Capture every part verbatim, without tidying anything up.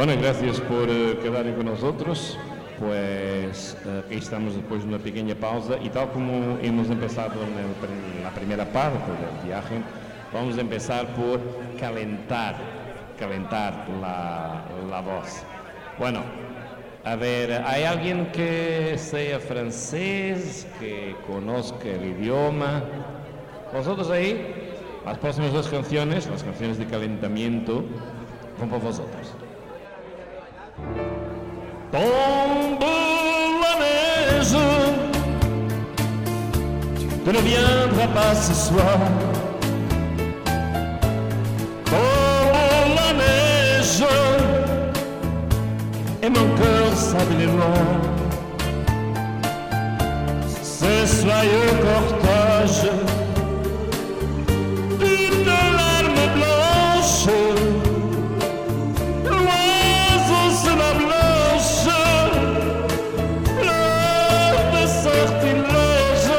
Bueno, gracias por uh, quedarem con nosotros. Pues uh, aquí estamos después de una pequeña pausa y tal como hemos empezado en, el, en la primera parte del viaje, vamos a empezar por calentar, calentar la, la voz. Bueno, a ver, ¿hay alguien que sea francés, que conozca el idioma? ¿Vosotros ahí? Las próximas dos canciones, las canciones de calentamiento, son por vosotros. Tombe la neige, tu ne viendras pas ce soir. Tombe la neige, et mon cœur s'habille noir. Ce soyeux cortège de larmes blanches, l'oiseau se la blanche, l'heure de sortilège,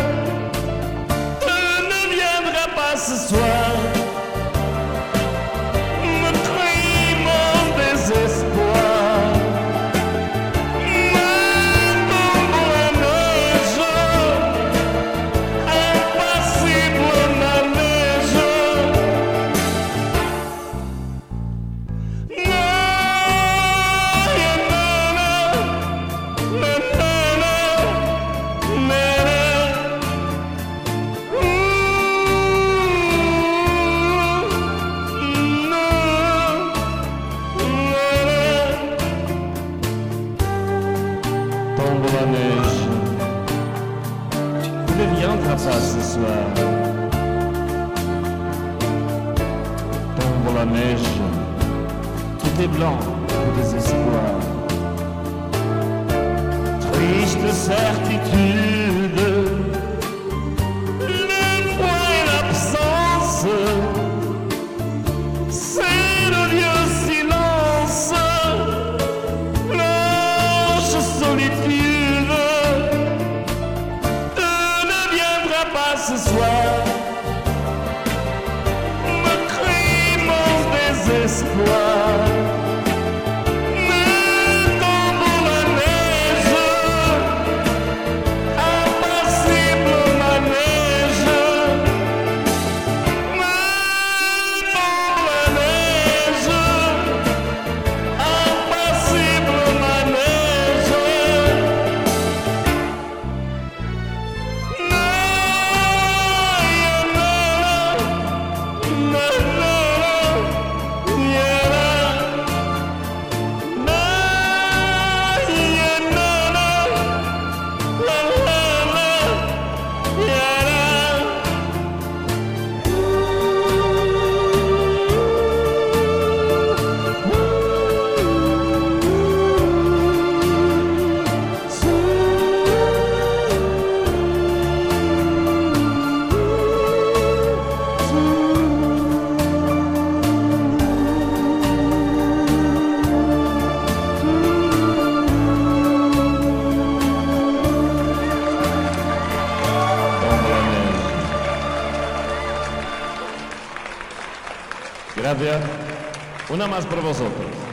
tu ne viendras pas ce soir, me crie mon désespoir. Tombe la neige, tu ne viendras pas ce soir. Tombe la neige, tout est blanc de désespoir. Triste certitude, le froid et l'absence, c'est le vieux silence, blanche solitude, tu ne viendras pas ce soir, me crie mon désespoir. Gracias. Una más por vosotros.